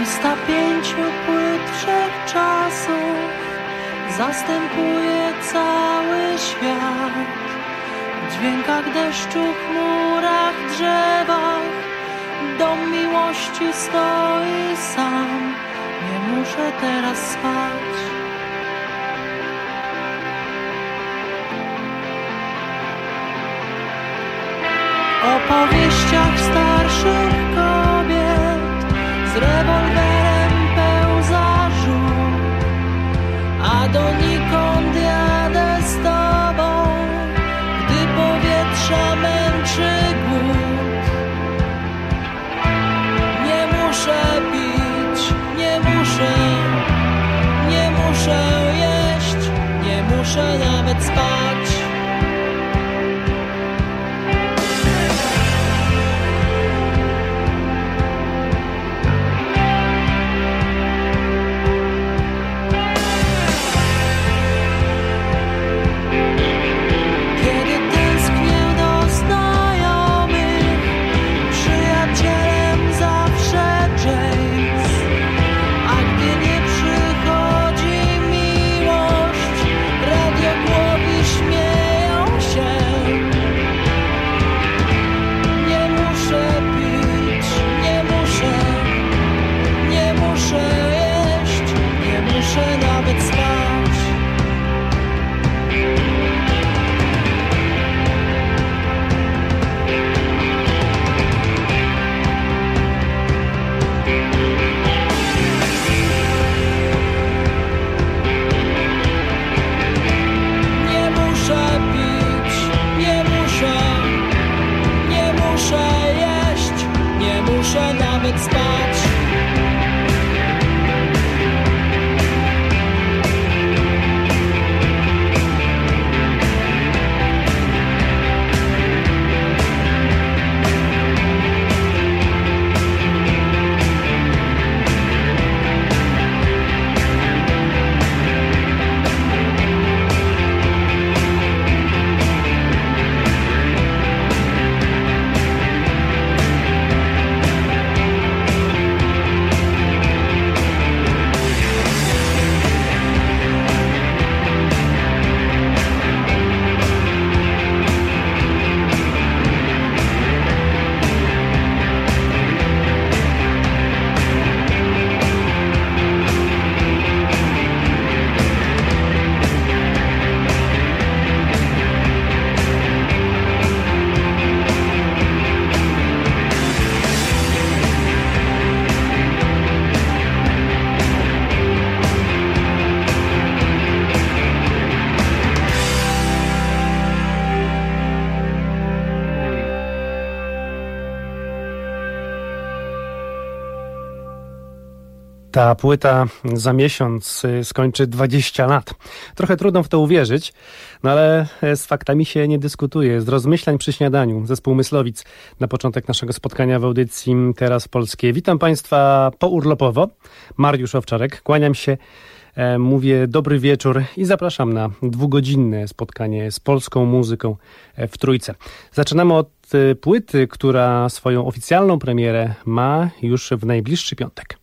Lista 5 płyt wszechczasów zastępuje cały świat. W dźwiękach deszczu, chmurach, drzewach dom miłości stoi sam. Nie muszę teraz spać. Opowieściach starszych kobiet z rewolwerem pełza żółt, a donikąd jadę z tobą, gdy powietrza męczy głód. Nie muszę pić, nie muszę jeść, nie muszę nawet spać. Ta płyta za miesiąc skończy 20 lat. Trochę trudno w to uwierzyć, no ale z faktami się nie dyskutuje. Z rozmyślań przy śniadaniu, zespół Myslowic na początek naszego spotkania w audycji Teraz Polskie. Witam Państwa pourlopowo. Mariusz Owczarek, kłaniam się, mówię dobry wieczór i zapraszam na 2-godzinne spotkanie z polską muzyką w Trójce. Zaczynamy od płyty, która swoją oficjalną premierę ma już w najbliższy piątek.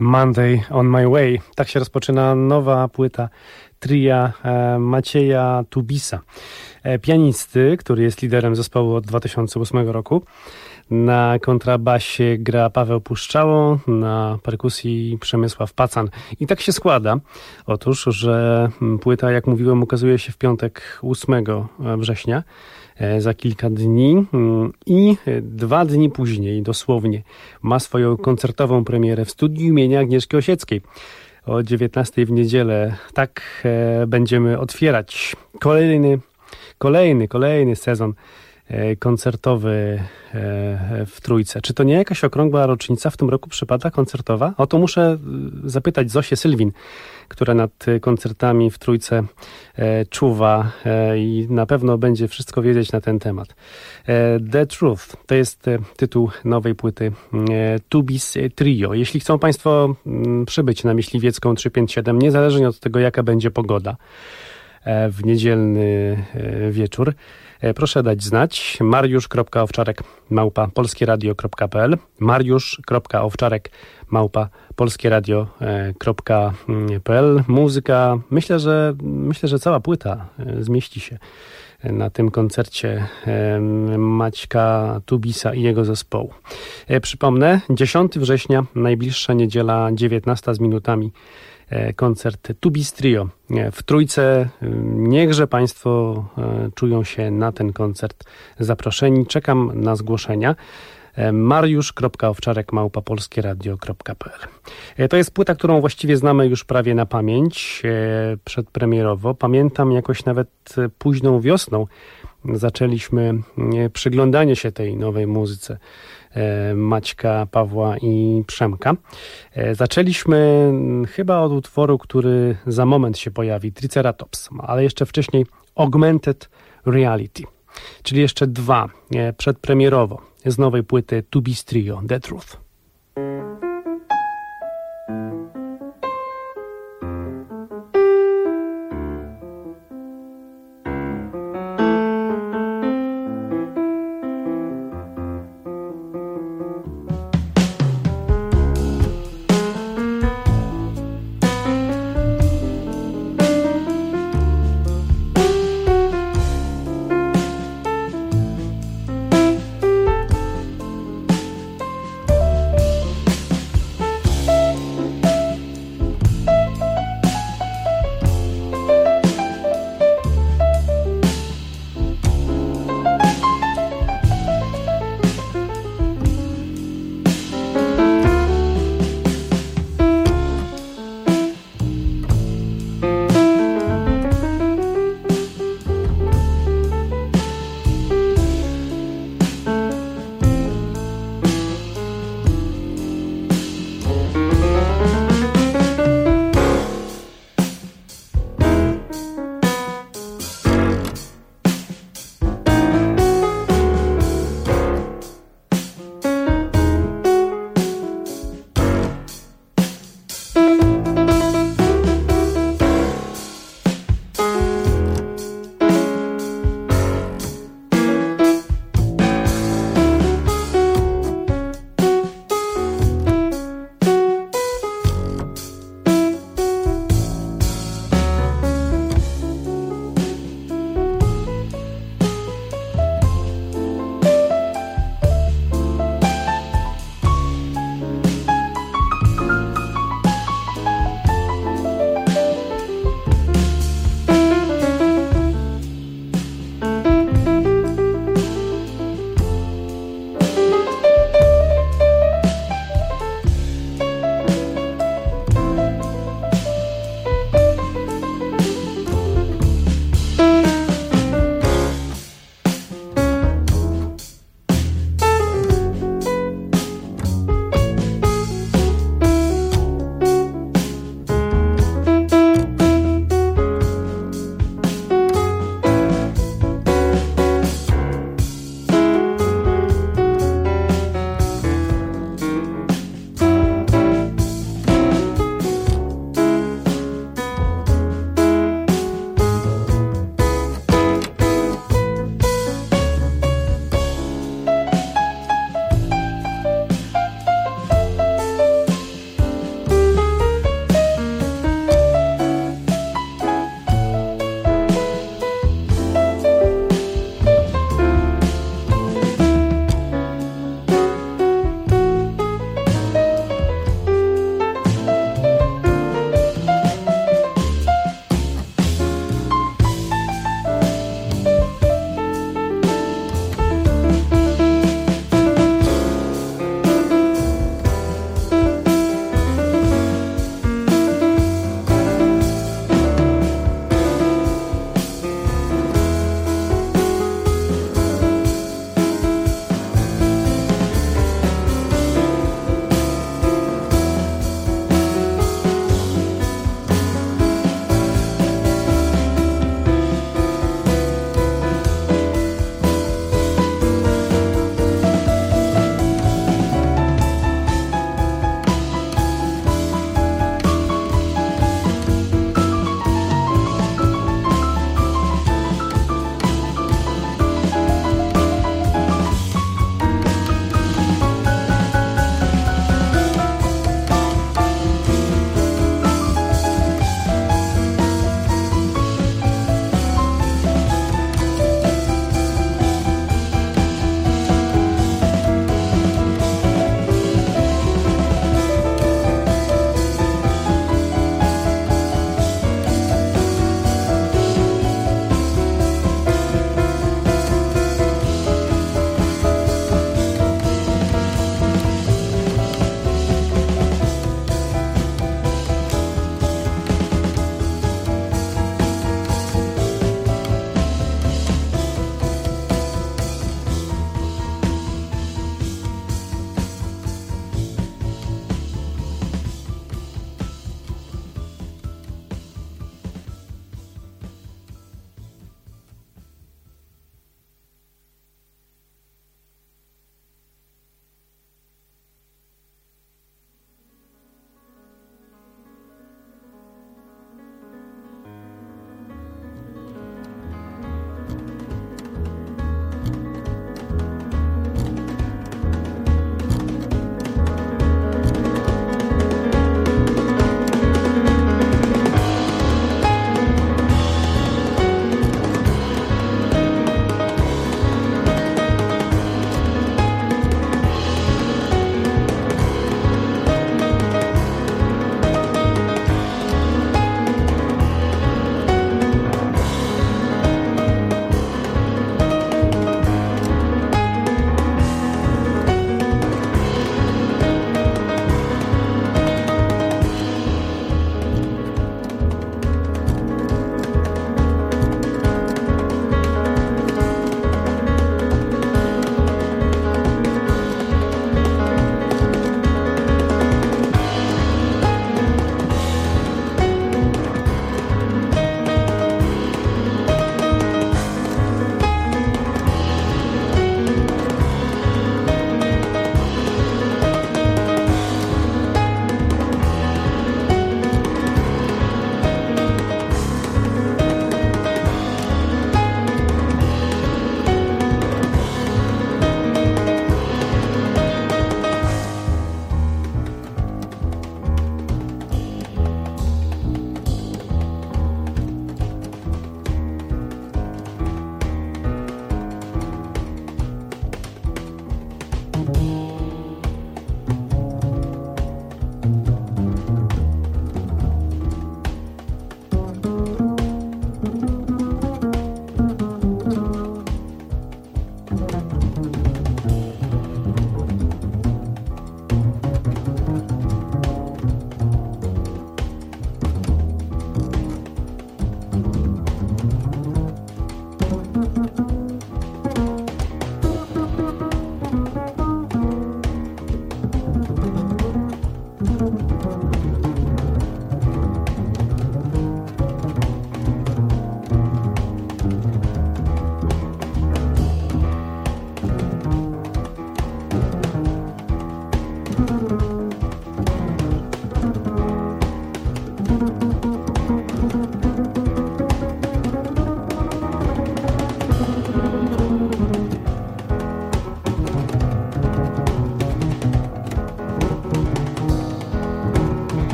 Monday on my way. Tak się rozpoczyna nowa płyta tria Macieja Tubisa, pianisty, który jest liderem zespołu od 2008 roku. Na kontrabasie gra Paweł Puszczało, na perkusji Przemysław Pacan. I tak się składa, otóż, że płyta, jak mówiłem, ukazuje się w piątek 8 września, za kilka dni, i 2 dni później, dosłownie, ma swoją koncertową premierę w studiu imienia Agnieszki Osieckiej. O 19 w niedzielę. Tak będziemy otwierać kolejny sezon koncertowy w Trójce. Czy to nie jakaś okrągła rocznica w tym roku przypada koncertowa? O to muszę zapytać Zosię Sylwin, która nad koncertami w Trójce czuwa i na pewno będzie wszystko wiedzieć na ten temat. The Truth to jest tytuł nowej płyty Tubis Trio. Jeśli chcą Państwo przybyć na Myśliwiecką 357, niezależnie od tego, jaka będzie pogoda w niedzielny wieczór, proszę dać znać. mariusz.owczarek@polskieradio.pl mariusz.owczarek@polskieradio.pl Muzyka, myślę, że cała płyta zmieści się na tym koncercie Maćka Tubisa i jego zespołu. Przypomnę, 10 września, najbliższa niedziela, 19 z minutami, koncert Tubis Trio w Trójce. Niechże Państwo czują się na ten koncert zaproszeni. Czekam na zgłoszenia. mariusz.owczarek@polskieradio.pl To jest płyta, którą właściwie znamy już prawie na pamięć, przedpremierowo. Pamiętam, jakoś nawet późną wiosną zaczęliśmy przyglądanie się tej nowej muzyce Maćka, Pawła i Przemka. Zaczęliśmy chyba od utworu, który za moment się pojawi, Triceratops, ale jeszcze wcześniej Augmented Reality, czyli jeszcze 2 przedpremierowo z nowej płyty Tubis Trio, The Truth.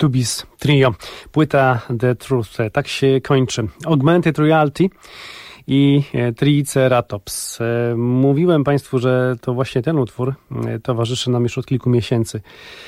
Tubis Trio. Płyta The Truth. Tak się kończy. Augmented Reality i Triceratops. Mówiłem Państwu, że to właśnie ten utwór towarzyszy nam już od kilku miesięcy,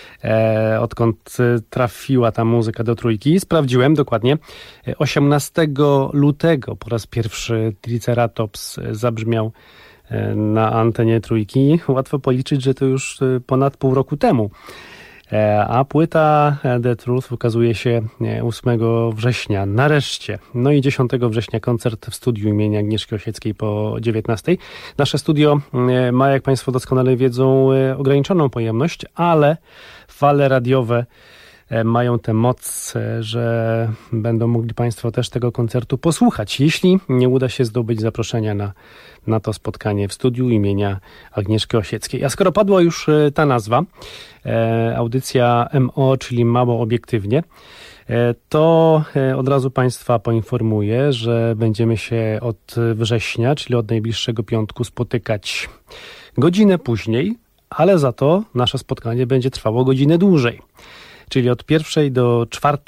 odkąd trafiła ta muzyka do Trójki. Sprawdziłem dokładnie. 18 lutego po raz pierwszy Triceratops zabrzmiał na antenie Trójki. Łatwo policzyć, że to już ponad pół roku temu. A płyta The Truth ukazuje się 8 września, nareszcie. No i 10 września koncert w studiu imienia Agnieszki Osieckiej po 19. Nasze studio ma, jak Państwo doskonale wiedzą, ograniczoną pojemność, ale fale radiowe mają tę moc, że będą mogli Państwo też tego koncertu posłuchać, jeśli nie uda się zdobyć zaproszenia na to spotkanie w studiu imienia Agnieszki Osieckiej. A skoro padła już ta nazwa, audycja MO, czyli Mało Obiektywnie, to od razu Państwa poinformuję, że będziemy się od września, czyli od najbliższego piątku, spotykać godzinę później, ale za to nasze spotkanie będzie trwało godzinę dłużej. Czyli od 1 do 4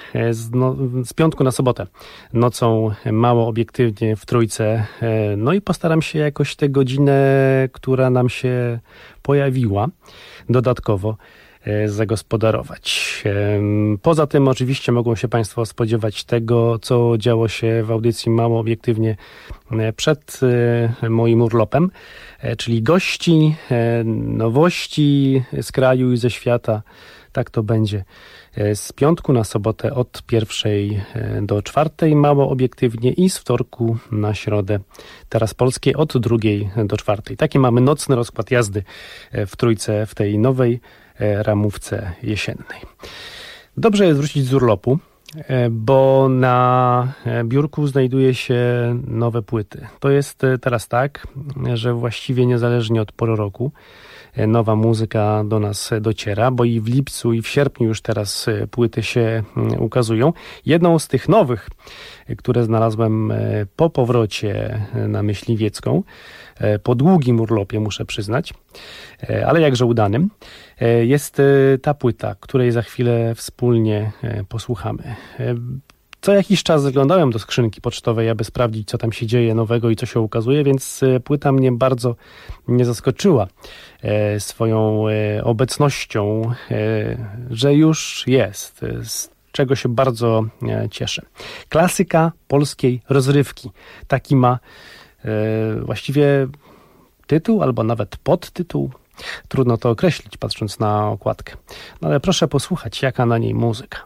z piątku na sobotę nocą Mało Obiektywnie w Trójce. No i postaram się jakoś tę godzinę, która nam się pojawiła, dodatkowo zagospodarować. Poza tym oczywiście mogą się Państwo spodziewać tego, co działo się w audycji Mało Obiektywnie przed moim urlopem, czyli gości, nowości z kraju i ze świata. Tak to będzie z piątku na sobotę od 1 do 4 Mało Obiektywnie i z wtorku na środę Teraz Polskie od 2 do 4. Taki mamy nocny rozkład jazdy w Trójce w tej nowej ramówce jesiennej. Dobrze jest wrócić z urlopu, bo na biurku znajduje się nowe płyty. To jest teraz tak, że właściwie niezależnie od pory roku nowa muzyka do nas dociera, bo i w lipcu, i w sierpniu już teraz płyty się ukazują. Jedną z tych nowych, które znalazłem po powrocie na Myśliwiecką, po długim urlopie, muszę przyznać, ale jakże udanym, jest ta płyta, której za chwilę wspólnie posłuchamy. Co jakiś czas zaglądałem do skrzynki pocztowej, aby sprawdzić, co tam się dzieje nowego i co się ukazuje, więc płyta mnie bardzo nie zaskoczyła swoją obecnością, że już jest, z czego się bardzo cieszę. Klasyka polskiej rozrywki. Taki ma właściwie tytuł albo nawet podtytuł. Trudno to określić, patrząc na okładkę. No ale proszę posłuchać, jaka na niej muzyka.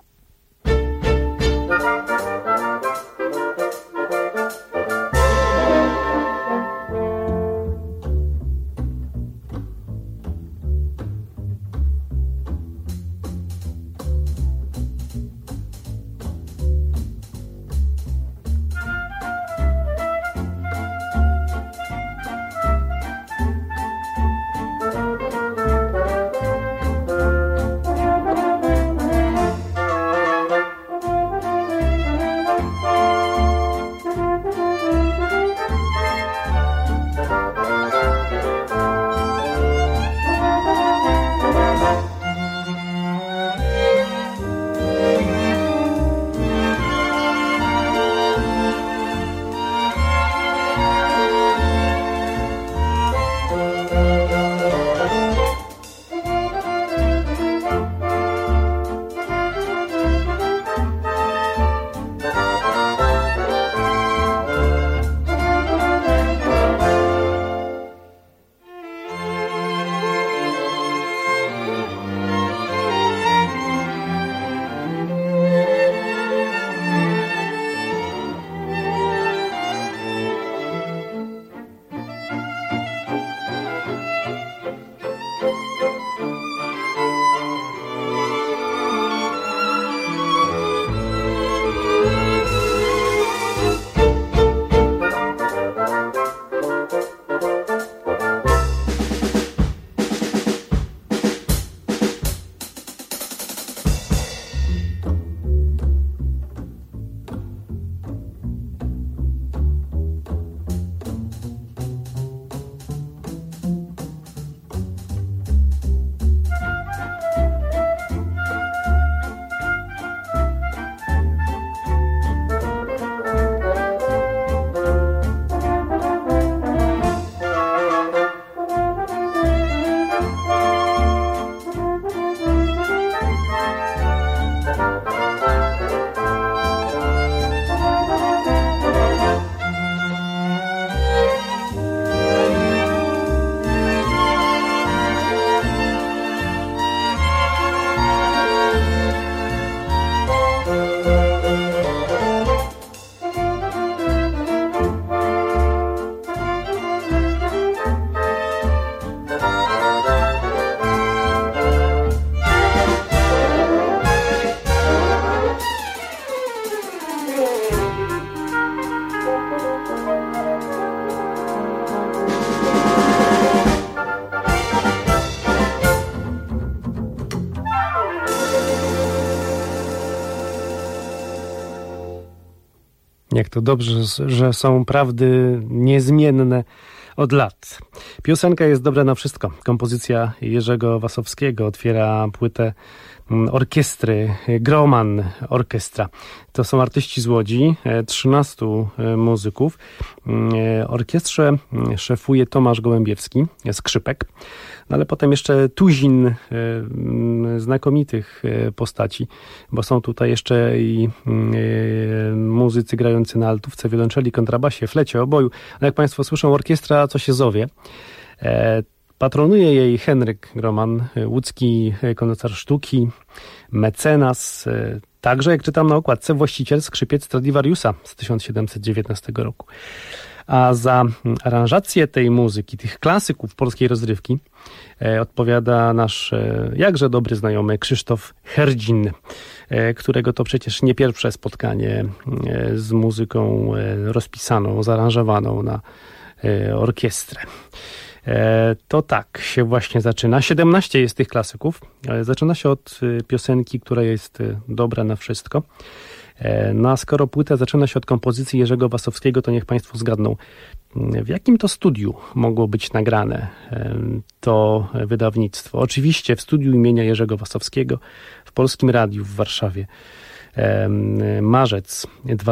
jak to dobrze, że są prawdy niezmienne od lat. Piosenka jest dobra na wszystko. Kompozycja Jerzego Wasowskiego otwiera płytę orkiestry Groman Orkiestra. To są artyści z Łodzi, 13 muzyków. Orkiestrze szefuje Tomasz Gołębiewski, skrzypek, no ale potem jeszcze tuzin znakomitych postaci, bo są tutaj jeszcze i muzycy grający na altówce, wiolonczeli, kontrabasie, flecie, oboju. No jak Państwo słyszą, orkiestra co się zowie. Patronuje jej Henryk Groman, łódzki koncertar sztuki, mecenas, także, jak czytam na okładce, właściciel skrzypiec Stradivariusa z 1719 roku. A za aranżację tej muzyki, tych klasyków polskiej rozrywki, odpowiada nasz jakże dobry znajomy Krzysztof Herdzin, którego to przecież nie pierwsze spotkanie z muzyką rozpisaną, zaaranżowaną na orkiestrę. To tak się właśnie zaczyna. 17 jest tych klasyków. Zaczyna się od piosenki, która jest dobra na wszystko. No a skoro płyta zaczyna się od kompozycji Jerzego Wasowskiego, to niech Państwo zgadną, w jakim to studiu mogło być nagrane to wydawnictwo. Oczywiście w studiu imienia Jerzego Wasowskiego w Polskim Radiu w Warszawie. Marzec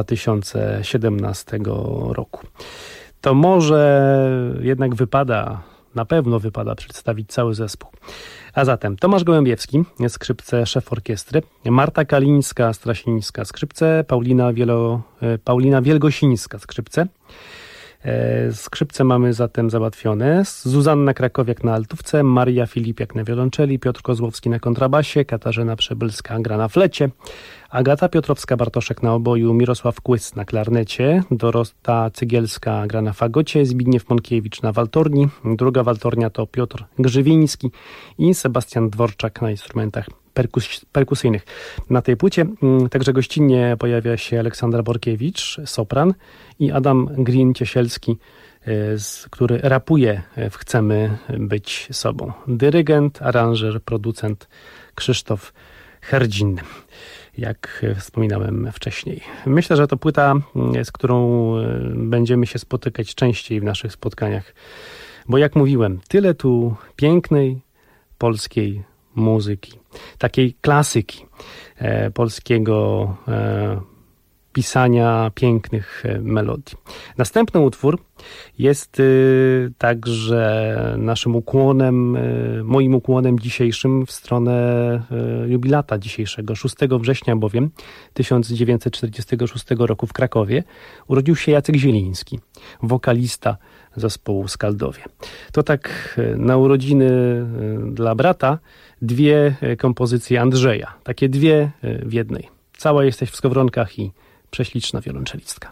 2017 roku. To może jednak na pewno wypada przedstawić cały zespół. A zatem Tomasz Gołębiewski, skrzypce, szef orkiestry, Marta Kalińska-Strasińska, skrzypce, Paulina Wielgosińska, skrzypce. Skrzypce mamy zatem załatwione. Zuzanna Krakowiak na altówce, Maria Filipiak na wiolonczeli, Piotr Kozłowski na kontrabasie, Katarzyna Przebylska gra na flecie, Agata Piotrowska-Bartoszek na oboju, Mirosław Kłys na klarnecie, Dorota Cygielska gra na fagocie, Zbigniew Monkiewicz na waltorni, druga waltornia to Piotr Grzywiński i Sebastian Dworczak na instrumentach perkusyjnych. Na tej płycie także gościnnie pojawia się Aleksandra Borkiewicz, sopran, i Adam Green-Ciesielski, który rapuje w Chcemy być sobą. Dyrygent, aranżer, producent Krzysztof Herdzin, jak wspominałem wcześniej. Myślę, że to płyta, z którą będziemy się spotykać częściej w naszych spotkaniach, bo jak mówiłem, tyle tu pięknej polskiej muzyki, takiej klasyki polskiego pisania pięknych melodii. Następny utwór jest także naszym ukłonem, moim ukłonem dzisiejszym w stronę jubilata dzisiejszego. 6 września bowiem 1946 roku w Krakowie urodził się Jacek Zieliński, wokalista zespołu Skaldowie. To tak na urodziny dla brata dwie kompozycje Andrzeja, takie dwie w jednej. Cała jesteś w skowronkach i prześliczna wiolonczelistka.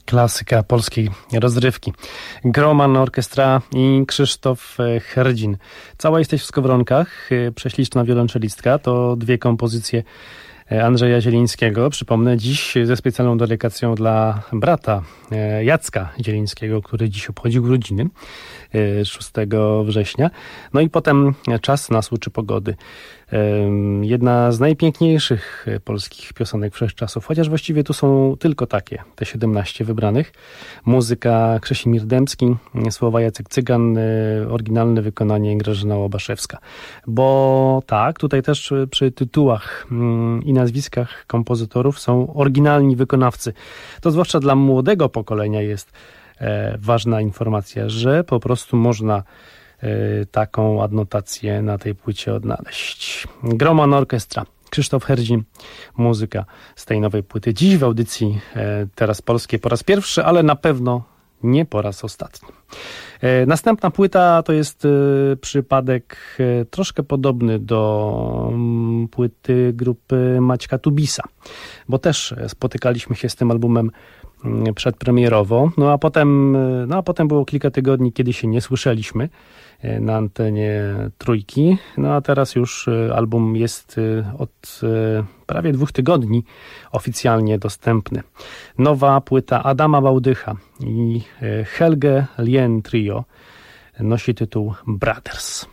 Klasyka polskiej rozrywki. Groman Orkiestra i Krzysztof Herdzin. Cała jesteś w skowronkach, prześliczna wiolonczelistka. To dwie kompozycje Andrzeja Zielińskiego. Przypomnę, dziś ze specjalną dedykacją dla brata Jacka Zielińskiego, który dziś obchodził urodziny 6 września. No i potem Czas na słuczy pogody. Jedna z najpiękniejszych polskich piosenek wszechczasów, chociaż właściwie tu są tylko takie, te 17 wybranych. Muzyka Krzesimir Dębski, słowa Jacek Cygan, oryginalne wykonanie Grażyna Łobaszewska. Bo tak, tutaj też przy tytułach i nazwiskach kompozytorów są oryginalni wykonawcy. To zwłaszcza dla młodego pokolenia jest ważna informacja, że po prostu można taką adnotację na tej płycie odnaleźć. Groman Orkiestra, Krzysztof Herdzin, muzyka z tej nowej płyty. Dziś w audycji Teraz Polskie po raz pierwszy, ale na pewno nie po raz ostatni. Następna płyta to jest przypadek troszkę podobny do płyty grupy Maćka Tubisa, bo też spotykaliśmy się z tym albumem przedpremierowo, no a potem było kilka tygodni, kiedy się nie słyszeliśmy na antenie Trójki, no a teraz już album jest od prawie 2 tygodni oficjalnie dostępny. Nowa płyta Adama Bałdycha i Helge Lien Trio nosi tytuł Brothers.